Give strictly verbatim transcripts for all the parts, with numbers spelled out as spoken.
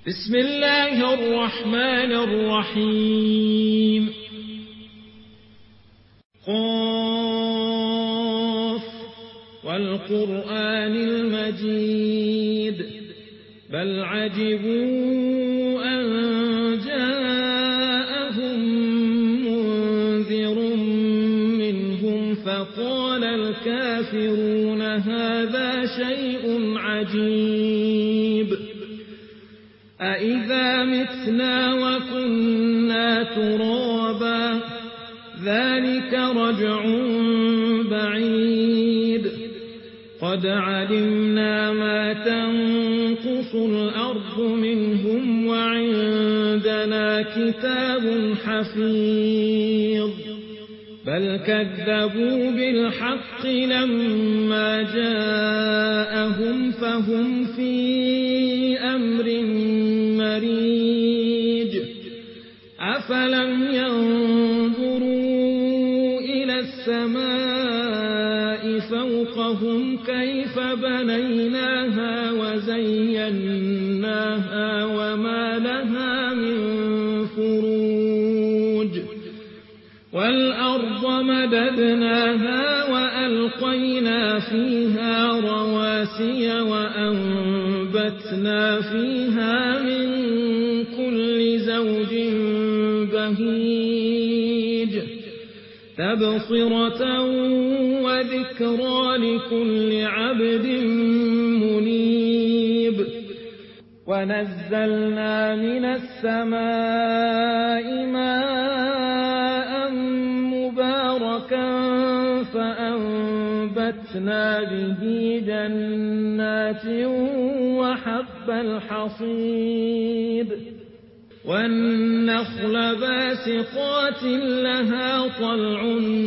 بسم الله الرحمن الرحيم. قاف والقرآن المجيد بل عجبوا أن جاءهم منذر منهم فقال الكافرون هذا شيء عجيب أإذا متنا وكنا ترابا ذلك رجع بعيد قد علمنا ما تنقص الأرض منهم وعندنا كتاب حفيظ بل كذبوا بالحق لما جاءهم فهم في أمر مريج أفلم ينظروا إلى السماء فوقهم كيف بنيناها وزيناها وما لها من فروج والأرض مددناها وألقينا فيها رواسي وأنبتنا فيها من كل زوج بهيج تبصرة وذكرى لكل عبد منيب ونزلنا من السماء ماء مباركا فأنبتنا به جنات وحب الحصيد والنخل باسقات لها طلع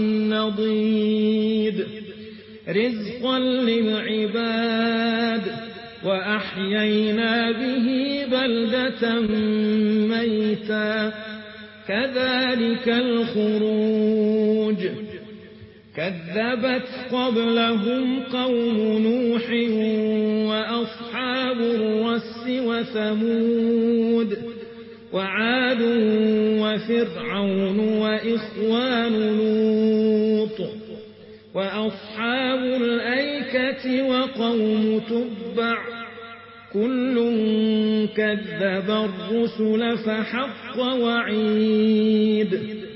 نضيد رزقا للعباد وأحيينا به بلدة ميتا كذلك الخروج كذبت قبلهم قوم نوح وأصحاب الرس وثمود وعاد وفرعون وإخوان لوط وأصحاب الأيكة وقوم تبع كل كذب الرسل فحق وعيد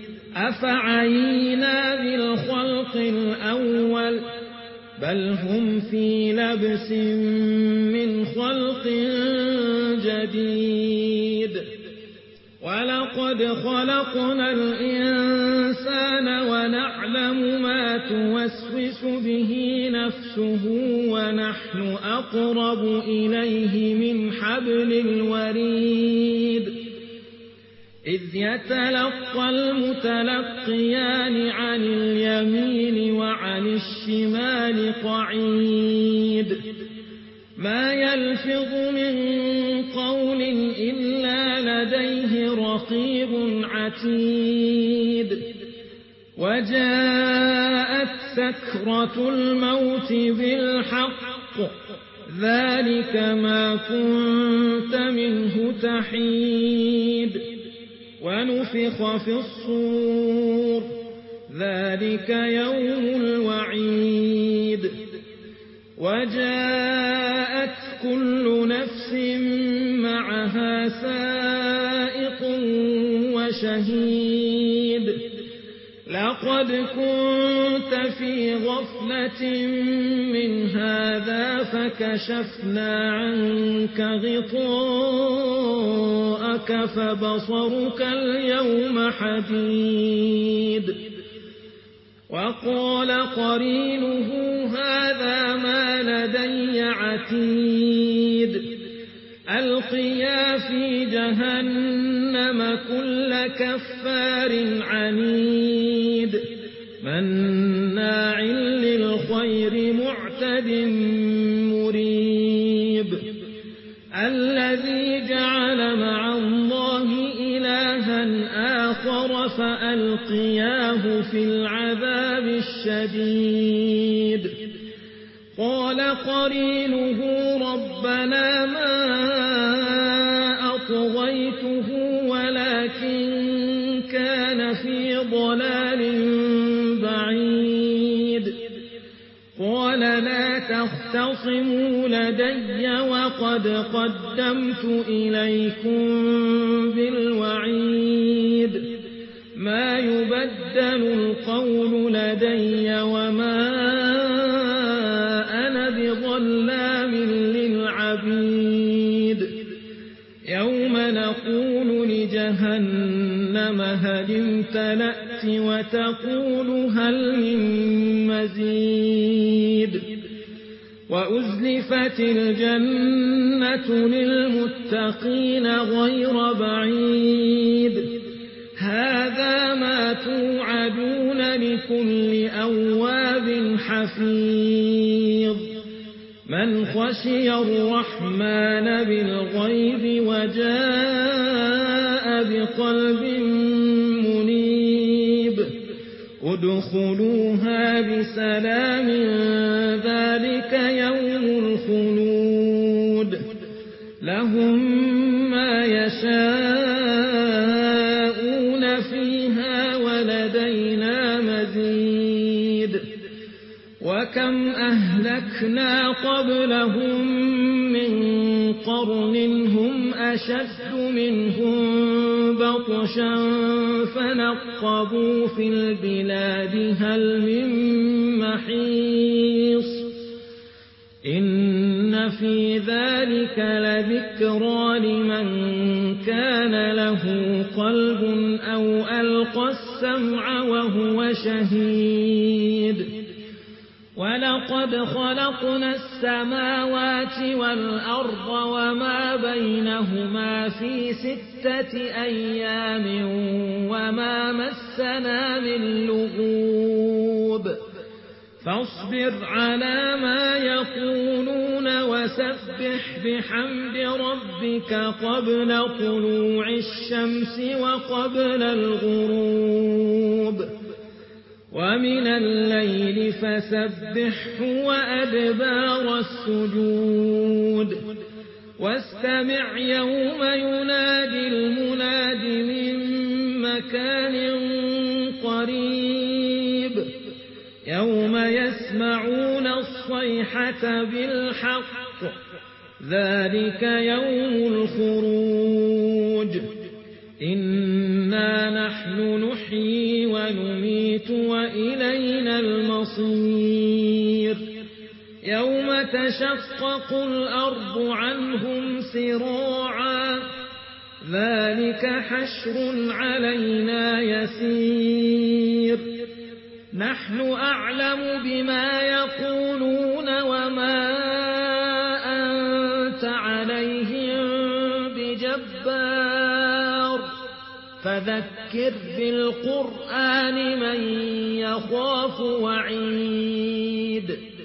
أفعينا بالخلق الأول بل هم في لبس من خلق جديد ولقد خلقنا الإنسان ونعلم ما توسوس به نفسه ونحن أقرب إليه من حبل الوريد إذ يتلقى المتلقيان عن اليمين وعن الشمال قعيد ما يلفظ من قول إلا لديه رقيب عتيد وجاءت سكرة الموت بالحق ذلك ما كنت منه تحيد ونفخ في الصور ذلك يوم الوعيد وجاءت كل نفس معها سائق وشهيد لقد كنت في غفلة من هذا فكشفنا عنك غطاءك فبصرك اليوم حديد وقال قرينه هذا ما لدي عتيد ألقيا في جهنم كل كفار عنيد مناع للخير معتد مريب الذي جعل مع الله إلها آخر فألقياه في العذاب الشديد قال قرينه ربنا ما فاختصموا لدي وقد قدمت إليكم بالوعيد ما يبدل القول لدي وما أنا بظلام للعبيد يوم نقول لجهنم هل امتلأت وتقول هل من مزيد وأزلفت الجنة للمتقين غير بعيد هذا ما توعدون لكل أواب حفيظ من خشي الرحمن بالغيب وجاء بقلب منيب ادخلوها بسلام ذلك يوم الخلود لهم ما يشاءون فيها ولدينا مزيد وكم أهلكنا قبلهم من قرن هم أشد منهم بطشا فنقبوا في البلاد هل من محيص إن في ذلك لذكرى لمن كان له قلب أو ألقى السمع وهو شهيد ولقد خلقنا السماوات والأرض وما بينهما في ستة أيام وما مسنا من لغوب فاصبر على ما يقولون وسبح بحمد ربك قبل طلوع الشمس وقبل الغروب ومن الليل فسبحه وأدبار السجود واستمع يوم ينادي المناد من مكان قريب يوم يسمعون الصيحة بالحق ذلك يوم الخروج إنا نحن نحيي ونميت وإلينا المصير يوم تشقق الأرض عنهم سراعا ذلك حشر علينا يسير نحن أعلم بما يقولون وما أنت عليهم بجبار فذكر بالقرآن من يخاف وعيد